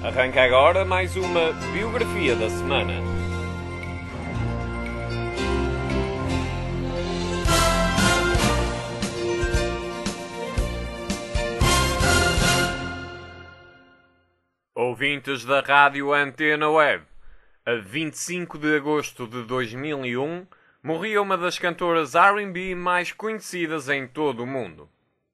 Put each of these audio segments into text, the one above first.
Arranca agora mais uma biografia da semana. Ouvintes da Rádio Antena Web, a 25 de agosto de 2001, morria uma das cantoras R&B mais conhecidas em todo o mundo.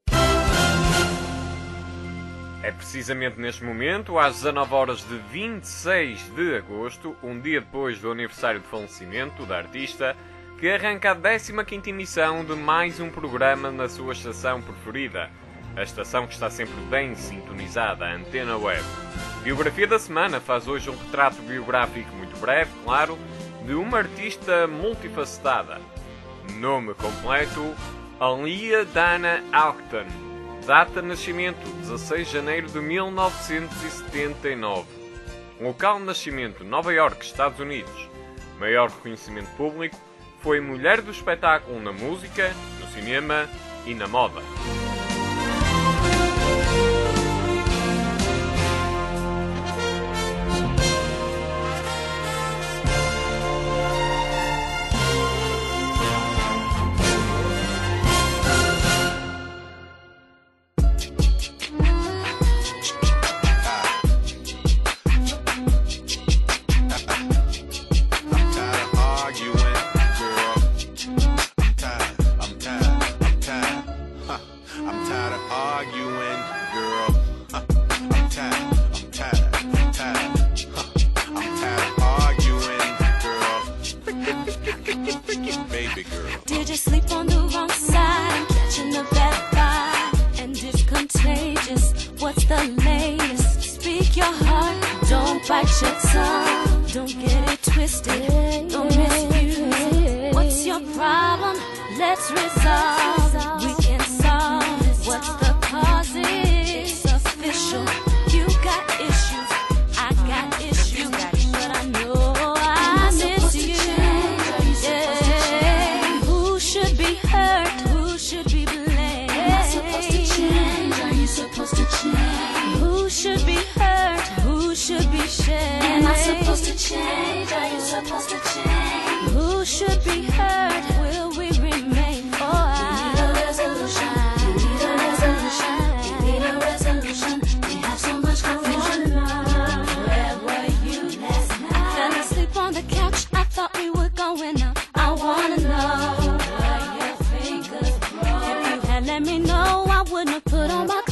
É precisamente neste momento, às 19 horas de 26 de agosto, um dia depois do aniversário de falecimento da artista, que arranca a 15ª emissão de mais um programa na sua estação preferida, a estação que está sempre bem sintonizada, a Antena Web. Biografia da semana faz hoje um retrato biográfico muito breve, claro, de uma artista multifacetada. Nome completo: Aaliyah Dana Alcton. Data de nascimento: 16 de janeiro de 1979. Local de nascimento: Nova Iorque, Estados Unidos. Maior reconhecimento público: foi mulher do espetáculo na música, no cinema e na moda. Did you sleep on the wrong side? I'm catching a bad vibe, and it's contagious. What's the latest? Speak your heart, don't bite your tongue. Don't get it twisted, don't misuse it. What's your problem? Let's resolve. We can solve it. What's the cause? It's official. You got issues, I got issues, but I know I miss you. Who should be hurt? Who should be blamed? Am I supposed to change? Are you supposed to change? Who should be hurt? Who should be shamed? Am I supposed to change? Are you supposed to change? Who should be hurt? Will we remain? Oh, I need a resolution. You need a resolution. You need a resolution. We have so much confusion. Where were you last night? Fell asleep on the couch. I thought we were going out. I wanna know what your fingers broke. If you had let me know, I wouldn't have put on my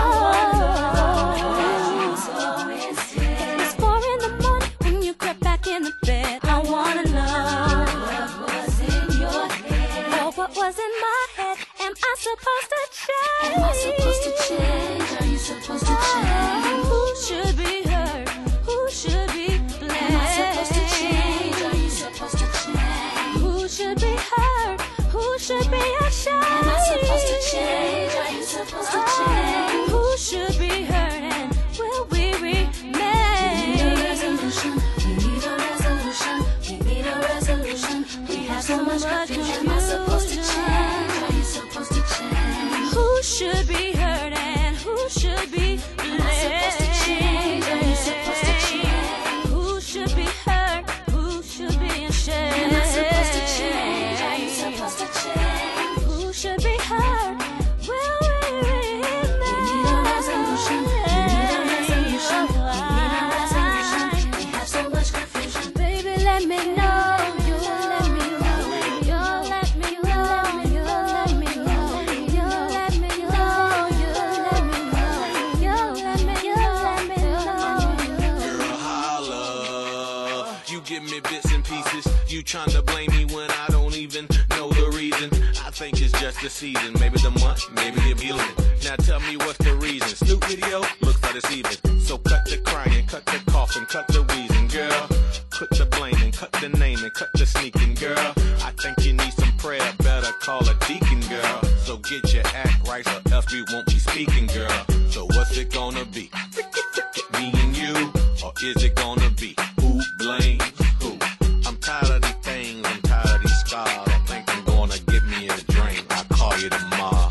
clothes. It's 4 in the morning when you crept back in the bed. I wanna know what was in your head. Oh, what was in my head? Am I supposed to change? Am I supposed to change? Are you supposed to change? Who should be hurt? Who should be blamed? Am I supposed to change? Are you supposed to change? Who should be hurt? Who should be ashamed? Am I supposed to change? Are you supposed to change? Who should be hurt and will we remain? We need a resolution. We need a resolution. We need a resolution. We have so much confusion. Am I supposed to change? Are you supposed to change? Who should be hurt and who should be blamed? Am I supposed to change? Are you supposed to change? Who should be hurt? Who should be ashamed? Am I supposed to change? Are you supposed to change? Who should be hurt? Will we remain? We need a resolution. We need a resolution. We need a resolution. We have so much confusion. Baby, let me know. You let me know. You let me know. You let me know. You let me know. You let me know. You let me know. Girl, holla. You give me bits and pieces. You tryna blame me when I don't even know the reason. I think it's just the season. Maybe the month, maybe the feeling. Now tell me what's the reason. Snoop video looks like it's even. So cut the crying, cut the coughing, cut the wheezing, girl. Put the blaming, cut the naming, cut the sneaking, girl. I think you need some prayer. Better call a deacon, girl. So get your act right, or else we won't be speaking, girl. So what's it gonna be? Me and you, or is it gonna be who blames who? I'm tired of these things, I'm tired of these scars. I think I'm gonna get me a drink. I'll call you tomorrow.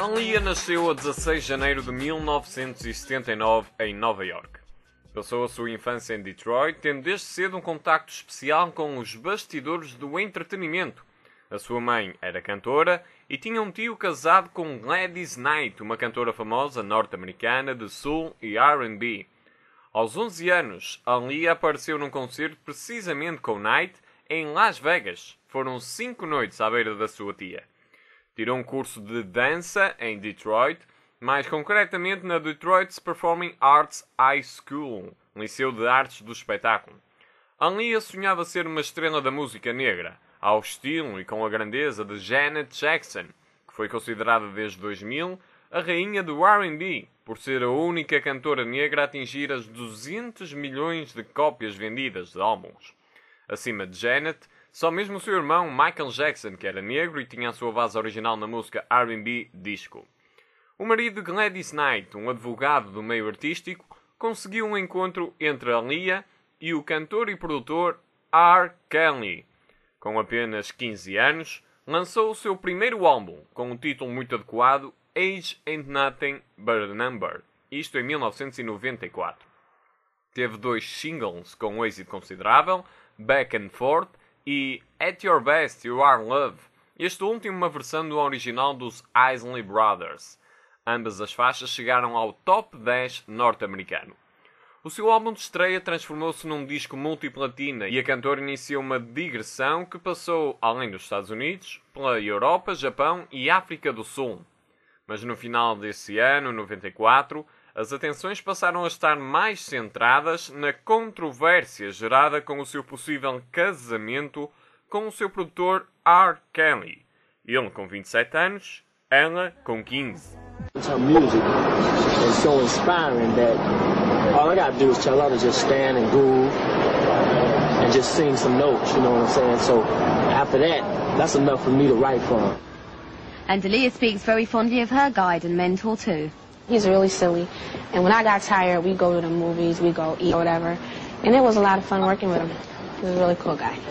Aaliyah nasceu a 16 de janeiro de 1979 em Nova York. Passou a sua infância em Detroit, tendo desde cedo um contacto especial com os bastidores do entretenimento. A sua mãe era cantora e tinha um tio casado com Gladys Knight, uma cantora famosa norte-americana de soul e R&B. Aos 11 anos, Aaliyah apareceu num concerto precisamente com Knight em Las Vegas. Foram 5 noites à beira da sua tia. Tirou um curso de dança em Detroit, mais concretamente na Detroit's Performing Arts High School, um liceu de artes do espetáculo. Aaliyah sonhava ser uma estrela da música negra, ao estilo e com a grandeza de Janet Jackson, que foi considerada desde 2000 a rainha do R&B, por ser a única cantora negra a atingir as 200 milhões de cópias vendidas de álbuns. Acima de Janet, só mesmo o seu irmão Michael Jackson, que era negro e tinha a sua base original na música R&B disco. O marido de Gladys Knight, um advogado do meio artístico, conseguiu um encontro entre Aaliyah e o cantor e produtor R. Kelly. Com apenas 15 anos, lançou o seu primeiro álbum, com um título muito adequado, Age Ain't Nothing But a Number, isto em 1994. Teve 2 singles com um êxito considerável, Back and Forth e At Your Best You Are Love, este último uma versão do original dos Isley Brothers. Ambas as faixas chegaram ao top 10 norte-americano. O seu álbum de estreia transformou-se num disco multiplatina e a cantora iniciou uma digressão que passou, além dos Estados Unidos, pela Europa, Japão e África do Sul. Mas no final desse ano, 94, as atenções passaram a estar mais centradas na controvérsia gerada com o seu possível casamento com o seu produtor R. Kelly. Ele com 27 anos, ela com 15. Her music is so inspiring that all I gotta do is tell her to just stand and groove and just sing some notes, you know what I'm saying? So after that, that's enough for me to write from. And Aaliyah speaks very fondly of her guide and mentor too. He's really silly, and when I got tired, we go to the movies, we go eat or whatever, and it was a lot of fun working with him. He was a really cool guy.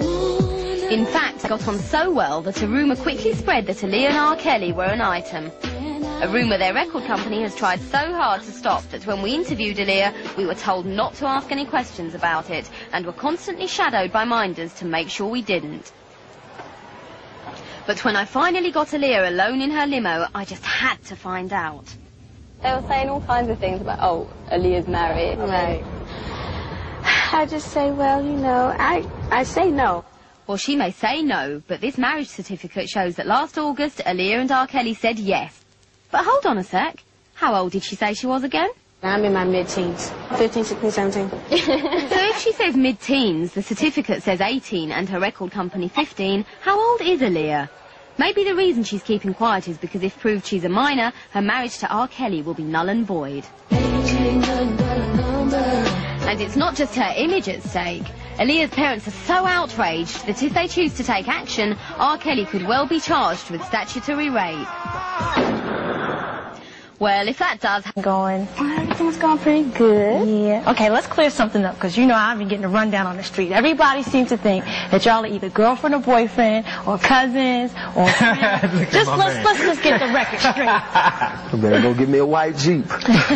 In fact, they got on so well that a rumour quickly spread that Aaliyah and R. Kelly were an item. A rumour their record company has tried so hard to stop that when we interviewed Aaliyah, we were told not to ask any questions about it and were constantly shadowed by minders to make sure we didn't. But when I finally got Aaliyah alone in her limo, I just had to find out. They were saying all kinds of things about, oh, Aaliyah's married. Right. I just say, well, you know, I say no. Well, she may say no, but this marriage certificate shows that last August, Aaliyah and R. Kelly said yes. But hold on a sec. How old did she say she was again? I'm in my mid-teens. 15, 16, 17. So if she says mid-teens, the certificate says 18 and her record company 15, how old is Aaliyah? Maybe the reason she's keeping quiet is because if proved she's a minor, her marriage to R. Kelly will be null and void. And it's not just her image at stake. Aaliyah's parents are so outraged that if they choose to take action, R. Kelly could well be charged with statutory rape. Well, if that does... Going. Everything's going pretty good. Yeah. Okay, let's clear something up, because you know I've been getting a rundown on the street. Everybody seems to think that y'all are either girlfriend or boyfriend, or cousins, or friends. Let's just get the record straight. I better go get me a white Jeep.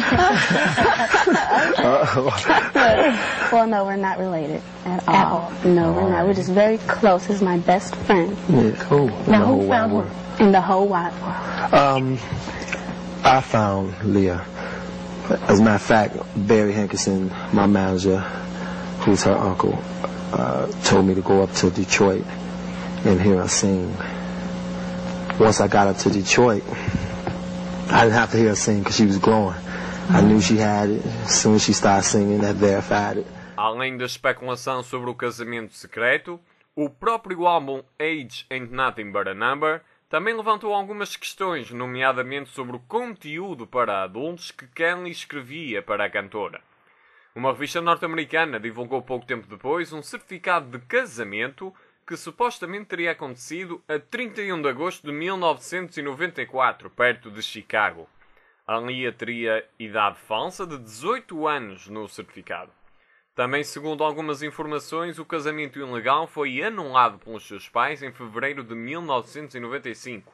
Well, no, we're not related at all. No, we're not. We're just very close. He's my best friend. Yeah, cool. Now, who found her? In the whole wide world. I found Leah. As a matter of fact, Barry Hankerson, my manager, who's her uncle, told me to go up to Detroit and hear her sing. Once I got up to Detroit, I didn't have to hear her sing because she was glowing. I knew she had it. As soon as she started singing, that verified it. Além da especulação sobre o casamento secreto, o próprio álbum Age Ain't Nothing But a Number também levantou algumas questões, nomeadamente sobre o conteúdo para adultos que Kelly escrevia para a cantora. Uma revista norte-americana divulgou pouco tempo depois um certificado de casamento que supostamente teria acontecido a 31 de agosto de 1994, perto de Chicago. Aaliyah teria idade falsa de 18 anos no certificado. Também, segundo algumas informações, o casamento ilegal foi anulado pelos seus pais em fevereiro de 1995,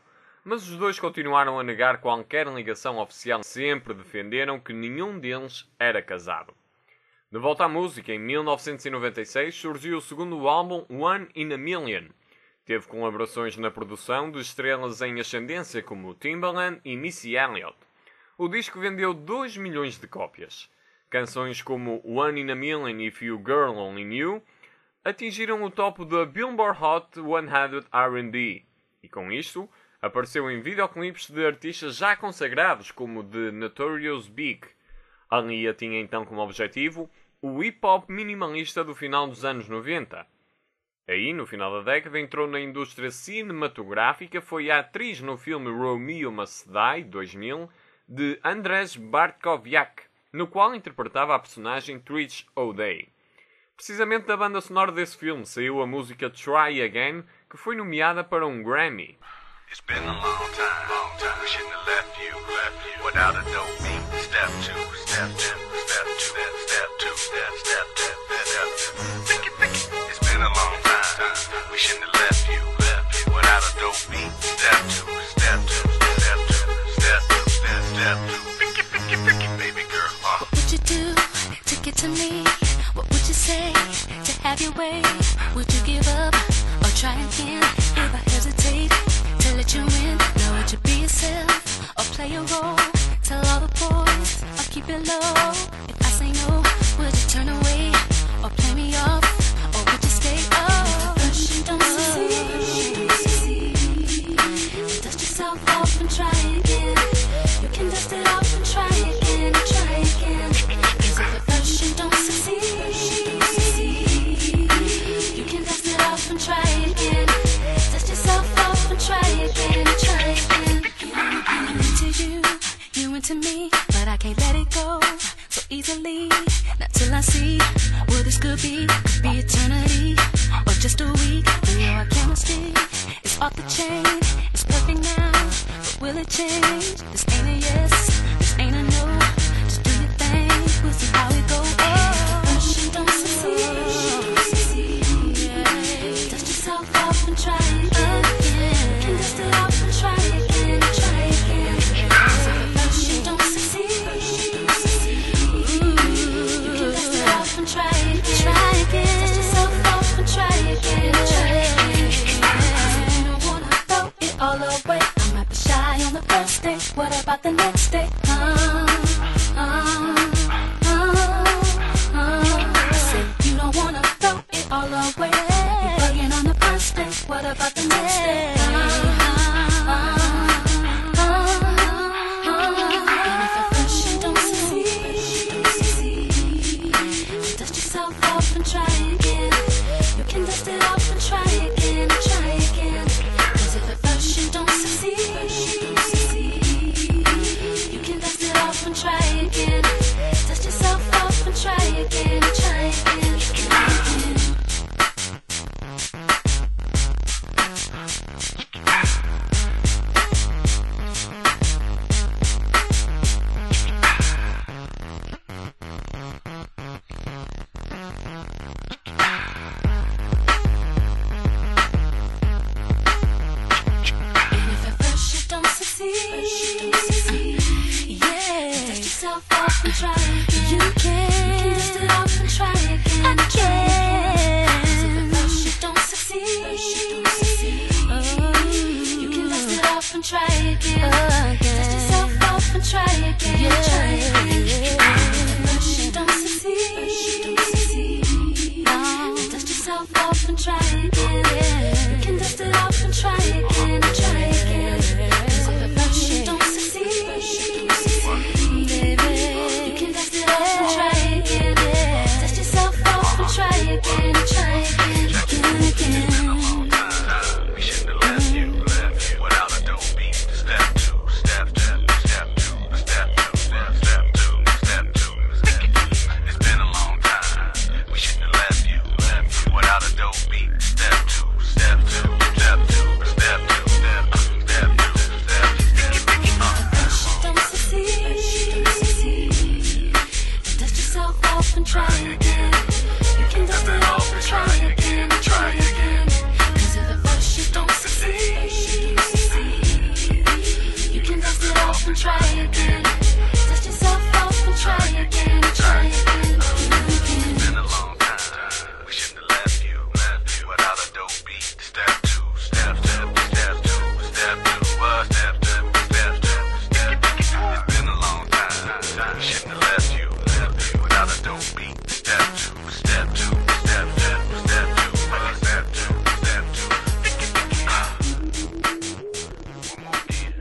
mas os dois continuaram a negar qualquer ligação oficial. Sempre defenderam que nenhum deles era casado. De volta à música, em 1996 surgiu o segundo álbum One in a Million. Teve colaborações na produção de estrelas em ascendência como Timbaland e Missy Elliott. O disco vendeu 2 milhões de cópias. Canções como One in a Million e If You Girl Only Knew atingiram o topo da Billboard Hot 100 R&B. E com isto, apareceu em videoclipes de artistas já consagrados como The Notorious Big. A Aaliyah tinha então como objetivo o hip-hop minimalista do final dos anos 90. Aí, no final da década, entrou na indústria cinematográfica, foi atriz no filme Romeo Must Die, 2000, de Andrzej Bartkowiak, no qual interpretava a personagem Trish O'Day. Precisamente da banda sonora desse filme saiu a música Try Again, que foi nomeada para um Grammy. It's been a long time. We shouldn't have left you without a dope beat. Step two, step two, step two, step two, step two, step two. Pick it. It's been a long time. We shouldn't have left you without a dope beat. Step two, step two, step two, step two, step two. Pick it, baby girl. What would you do to get to me? What would you say to have your way? Would you give up or try again if I hesitate to let you in? Now would you be yourself or play a role? Tell all the boys I'll keep it low. If I say no, would you turn away or play me off? Or would you stay up? First you don't succeed, dust yourself off and try again. You can dust it off and try again, try again. 'Cause if at first you don't succeed, you can dust it off and try again. Dust yourself off and try again, try again. I'm into you, you into me, but I can't let it go so easily. Not till I see what this could be eternity or just a week. We know our chemistry is off the chain. It's perfect now, but will it change? This ain't a yes, this ain't a no. Just do your thing, we'll see how it goes. First you don't succeed, dust yourself off and try again. You can dust it off and try again, try again. So first you don't succeed, you can dust it off and try again, try again. Dust yourself off and try again, try again. You don't wanna throw it all away. I might be shy on the first day. What about the next day? I said you don't wanna throw it all away. You're bugging on the first day. What about the next day? And if at first you don't succeed, dust yourself off and try again. You can dust it off and try again, try again. 'Cause if at first you don't succeed, you can dust it off and try again. Dust yourself off and try again, try again, try again. And if at first you don't succeed, dust yourself off and try again. You can dust it off and try again. I can. 'Cause if at first you don't succeed, you can dust it off and try again. Dust yourself off and try again, try again. If at first you don't succeed, dust yourself off and try again. You can dust it off and try again, try again. 'Cause if at first you don't succeed, you can dust it off and try again. Dust yourself off and try again, try again, again. We shouldn't have left you without a dope beat. Step two, step two, step two, step two, step two, step two. It's been a long time. We shouldn't have left you without a dope beat. Step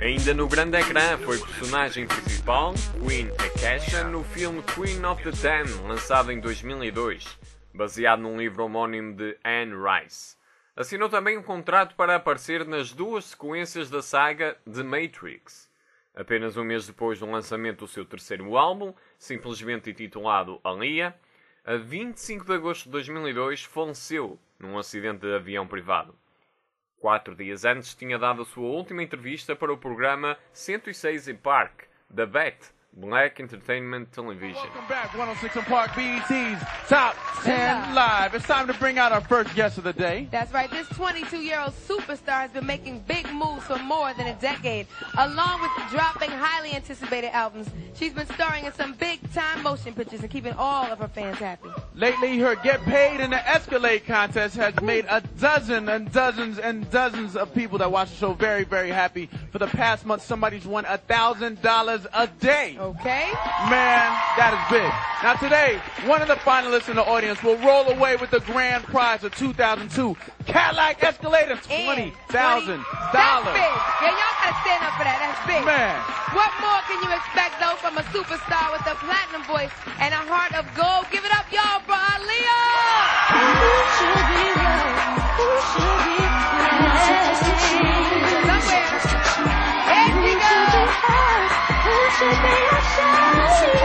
Ainda no grande ecrã, foi personagem principal, Queen Akasha, no filme Queen of the Damned, lançado em 2002, baseado num livro homónimo de Anne Rice. Assinou também um contrato para aparecer nas 2 sequências da saga The Matrix. Apenas um mês depois do lançamento do seu 3º álbum, simplesmente intitulado Aaliyah, a 25 de agosto de 2002 faleceu num acidente de avião privado. 4 dias antes tinha dado a sua última entrevista para o programa 106 & Park, da BET, Black Entertainment Television. Welcome back, 106 & Park, BET's Top 10 Live. It's time to bring out our first guest of the day. That's right. This 22-year-old superstar has been making big moves for more than a decade. Along with dropping highly anticipated albums, she's been starring in some big-time motion pictures and keeping all of her fans happy. Lately, her Get Paid in the Escalade contest has made a dozen and dozens and dozens of people that watch the show very, very happy. For the past month, somebody's won $1,000 a day. Okay. Man, that is big. Now today, one of the finalists in the audience will roll away with the grand prize of 2002 Cadillac Escalade of $20,000. That's big. Yeah, y'all gotta stand up for that. That's big. Man. What more can you expect, though, from a superstar with a platinum voice and a heart of gold? Give it up, y'all, for Aaliyah! Who should be right? Who should be right? Somewhere. Here she goes. Who should be ashamed?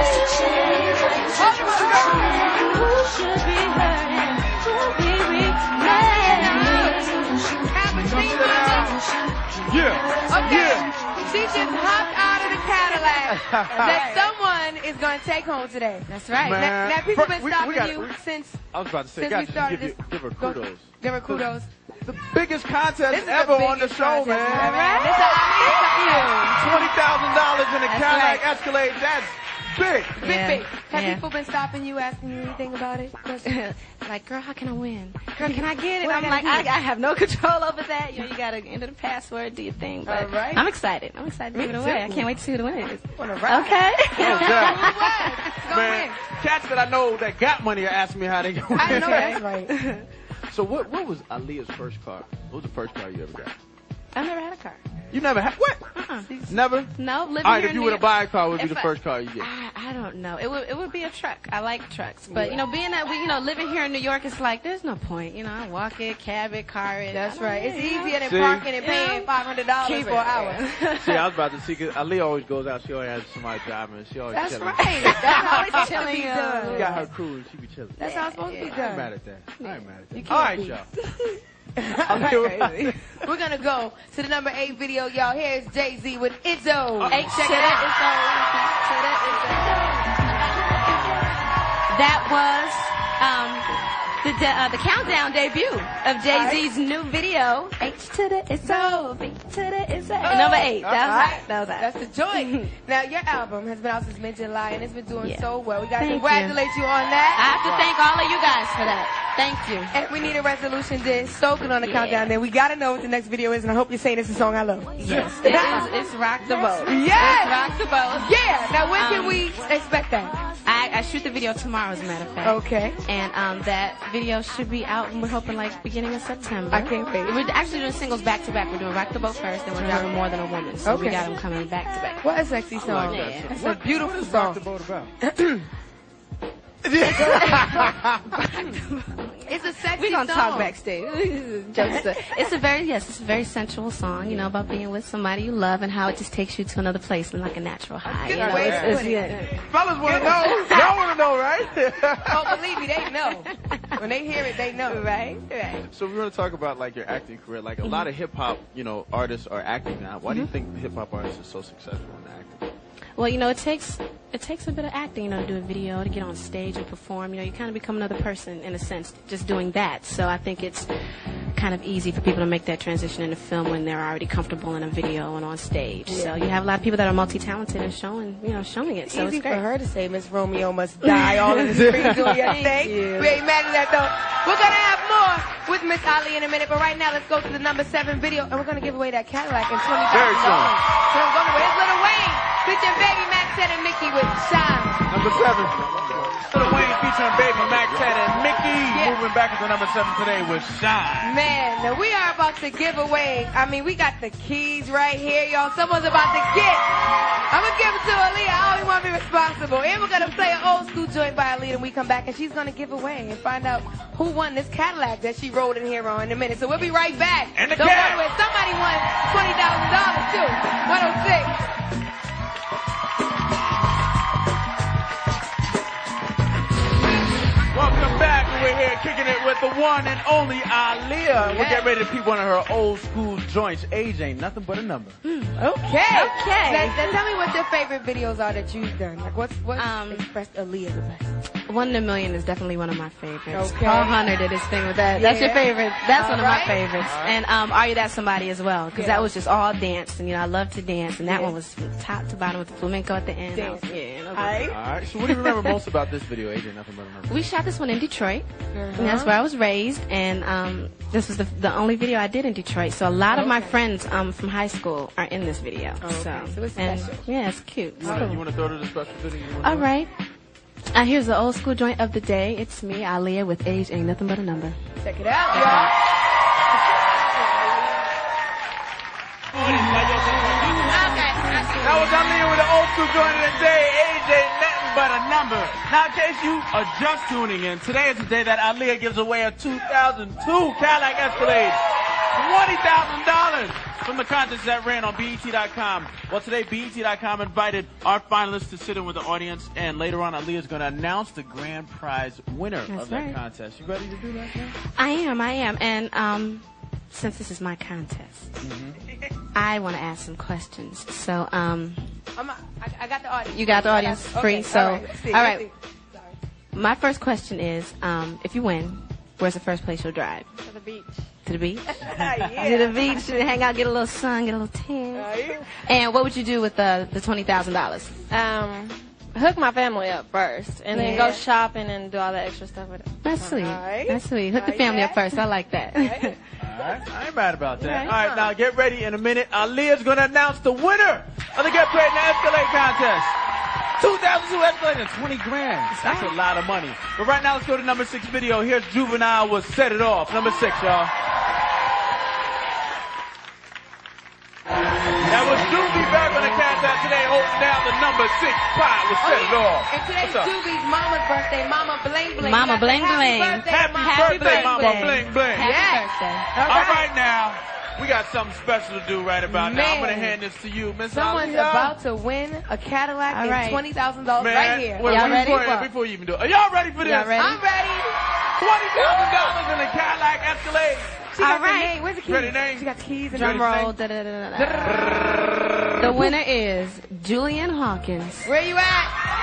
Who should be hurting? Who be remade? Have a seat, mama. Yeah. Okay. Yeah. She just hopped out of the Cadillac that someone is going to take home today. That's right. Man. Now people been stopping you since I was about to say, since guys, we started give, give her Go- kudos. Give her kudos. The biggest contest This is ever the on the biggest show, contest, man. right? This is Aaliyah. $20,000 in a That's Cadillac right. Escalade. That's big. Big. Have people been stopping you, asking you anything about it? Like, girl, how can I win? Girl, can I get it? What I'm I like, gotta do? I have no control over that. You know, you gotta enter the password, do your thing. But All right. I'm excited. I'm excited to give it away. I can't wait to see who the winner is. On the right. Okay. No doubt. Go Man, win. cats that I know that got money are asking me how they go. I know that's right. So what was Aaliyah's first car? What was the first car you ever got? I've never had a car. You never had what? Never? No, living All right, here if in you were to New buy a car, what would be if the I- first car you get? I don't know. It would be a truck. I like trucks, but you know, being that we living here in New York, it's like there's no point. You know, I walk it, cab it, car it. That's I don't right. know, It's you know? easier than See? parking and paying $500 Keep for it. an hour. See, I was about to see, because Aaliyah always goes out, she always has somebody driving, she always That's chilling. right. That's how it's supposed to Chilling, be done. She got her crew and she be chilling. That's how it's supposed to be I ain't done. mad at that. I ain't mad at that. You can't All right, be. y'all. Crazy. We're gonna go to the number 8 video, y'all. Here's Jay-Z with Izzo. Hey, Check it out. That was the countdown debut of Jay-Z's new video. H to the Izzo, B to the Izzo. Number 8. That was that. That's the joint. Now, your album has been out since mid-July, and it's been doing Yeah. so well. We gotta Thank congratulate you on I that. have to thank all of you guys for that. Thank you. And we need a resolution to soak it on the Yeah. countdown. Then we gotta know what the next video is, and I hope you're saying it's a song I love. Yes, it is. It's Rock the Boat. Yes! It's Rock the Boat. Yeah. Now, when can we expect that? I shoot the video tomorrow, as a matter of fact. Okay. And that video should be out, and we're hoping like beginning of September. I can't wait. We're actually doing singles back to back. We're doing Rock the Boat first, then we're driving More Than a Woman. So we Okay. got them coming back to back. What a sexy song. Yeah. That's a beautiful Rock the song. boat about? It's a sexy We're gonna song. talk backstage. It's a very sensual song, you know, about being with somebody you love and how it just takes you to another place and like a natural high. Good You know, way to it's- put it. yeah. Fellas want to know. Y'all want to know, right? Oh, believe me, they know. When they hear it, they know. Right. So we want to talk about like your acting career. Like a lot of hip hop, artists are acting now. Why do you think hip hop artists are so successful in acting? Well, you know, it takes a bit of acting, you know, to do a video, to get on stage and perform. You know, you kind of become another person in a sense, just doing that. So I think it's kind of easy for people to make that transition into film when they're already comfortable in a video and on stage. So you have a lot of people that are multi-talented and showing it. So Easy it's for great. her to say Miss Romeo must die all in the screen doing your Thank thing. you. We ain't mad at that though. We're gonna have more with Miss Ali in a minute, but right now let's go to the number 7 video, and we're gonna give away that Cadillac and $20,000. Very soon. So we're going away. It's Lil Wayne featuring Baby Max and Mickey with Shine. Number 7. For the Wayne featuring Baby Mac 10 and Mickey. Moving back into number 7 today with Shine. Man, now we are about to give away. I mean, we got the keys right here, y'all. Someone's about to get. I'm going to give it to Aaliyah. I don't even want to be responsible. And we're going to play an old school joint by Aaliyah and we come back and she's going to give away and find out who won this Cadillac that she rode in here on in a minute. So we'll be right back. And the Don't cat. go away. Somebody won $20,000 too. 106. Welcome back. We're here kicking it with the one and only Aaliyah. We're getting ready to peep one of her old school joints. Age ain't nothing but a number. Okay. Now tell me what your favorite videos are that you've done. Like what expressed Aaliyah the best? 1 in a Million is definitely one of my favorites. Okay. Paul Hunter did his thing with that. That's your favorite. That's one of my favorites. All right. And Are You That Somebody as well, because that was just all dance, and I love to dance, and that one was from top to bottom with the flamenco at the end. Dance. All All right. So what do you remember most about this video, Age Ain't Nothing But a Number? We shot this one in Detroit, and that's where I was raised, and this was the only video I did in Detroit. So a lot of my friends from high school are in this video. So it's and, special. yeah, it's cute. You want to throw to the special video? All right. Here's the old school joint of the day. It's me, Aaliyah, with Age Ain't Nothing But a Number. Check it out, y'all. That was Aaliyah with the old school joint of the day. Age ain't nothing but a number. Now, in case you are just tuning in, today is the day that Aaliyah gives away a 2002 Cadillac Escalade. $20,000 from the contest that ran on BET.com. Well, today, BET.com invited our finalists to sit in with the audience, and later on, Aaliyah's going to announce the grand prize winner of that contest. You ready to do that, man? I am. And since this is my contest, I want to ask some questions. So, I got the audience. you got the audience free. Okay, So, all right. Let's see, all let's right. see. My first question is, if you win, where's the first place you'll drive? To the beach. To the beach? Yeah. To the beach, hang out, get a little sun, get a little tan. And what would you do with the $20,000? Hook my family up first, and then go shopping and do all the extra stuff with it. That's sweet. right. That's sweet. Hook the family up first. I like that. All right. I ain't mad about that. Right. All right, now get ready. In a minute, Aaliyah's going to announce the winner of the Get Paid in the Escalade contest. 2002 Escalade and 20 grand. That's a lot of money. But right now, let's go to number 6 video. Here's Juvenile with Set It Off. Number 6, y'all. That was Doobie back on the countdown today, holding down the number 6 spot with Set It Off. And today's Doobie's mama's birthday. Mama Bling Bling. Mama You got Bling the Bling. Happy birthday, Mama Bling Bling. Happy birthday. All right, now, we got something special to do right about now. I'm going to hand this to you, Miss Someone's Aaliyah. about to win a Cadillac All right. and $20,000 Man, right here. wait, Y'all ready? Before you even do it. Are y'all ready for this? Y'all ready? I'm ready. $20,000 in a Cadillac Escalade. She got All right. the name. Where's the keys? Ready name? She got the keys. And Drum everything. roll. Da-da-da-da-da. The winner is Julian Hawkins. Where you at?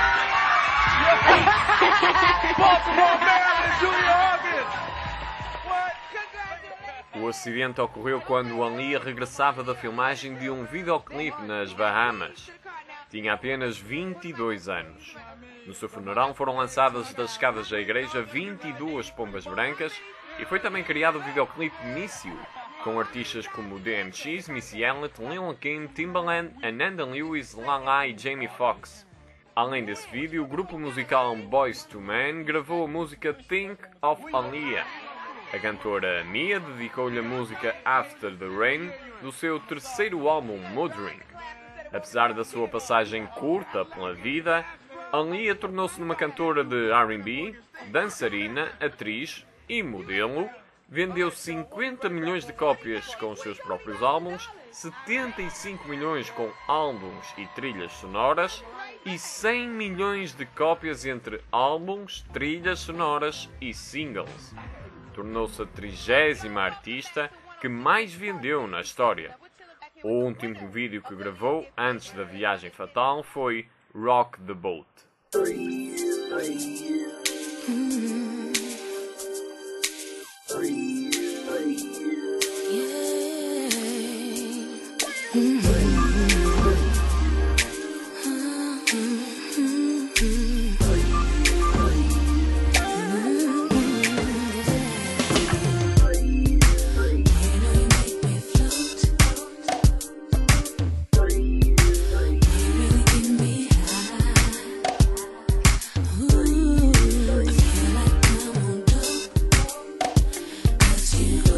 Baltimore, Maryland, Julia Hawkins. What? O acidente ocorreu quando Aaliyah regressava da filmagem de um videoclipe nas Bahamas. Tinha apenas 22 anos. No seu funeral foram lançadas das escadas da igreja 22 pombas brancas e foi também criado o videoclipe Miss You, com artistas como DMX, Missy Elliott, Lil Kim, Timbaland, Ananda Lewis, Lala e Jamie Foxx. Além desse vídeo, o grupo musical Boyz II Men gravou a música Think of Aaliyah. A cantora Mia dedicou-lhe a música After the Rain do seu terceiro álbum Mothering. Apesar da sua passagem curta pela vida, Aaliyah tornou-se numa cantora de R&B, dançarina, atriz e modelo. Vendeu 50 milhões de cópias com os seus próprios álbuns, 75 milhões com álbuns e trilhas sonoras e 100 milhões de cópias entre álbuns, trilhas sonoras e singles. Tornou-se a 30ª artista que mais vendeu na história. O último vídeo que gravou antes da viagem fatal foi Rock the Boat. you go.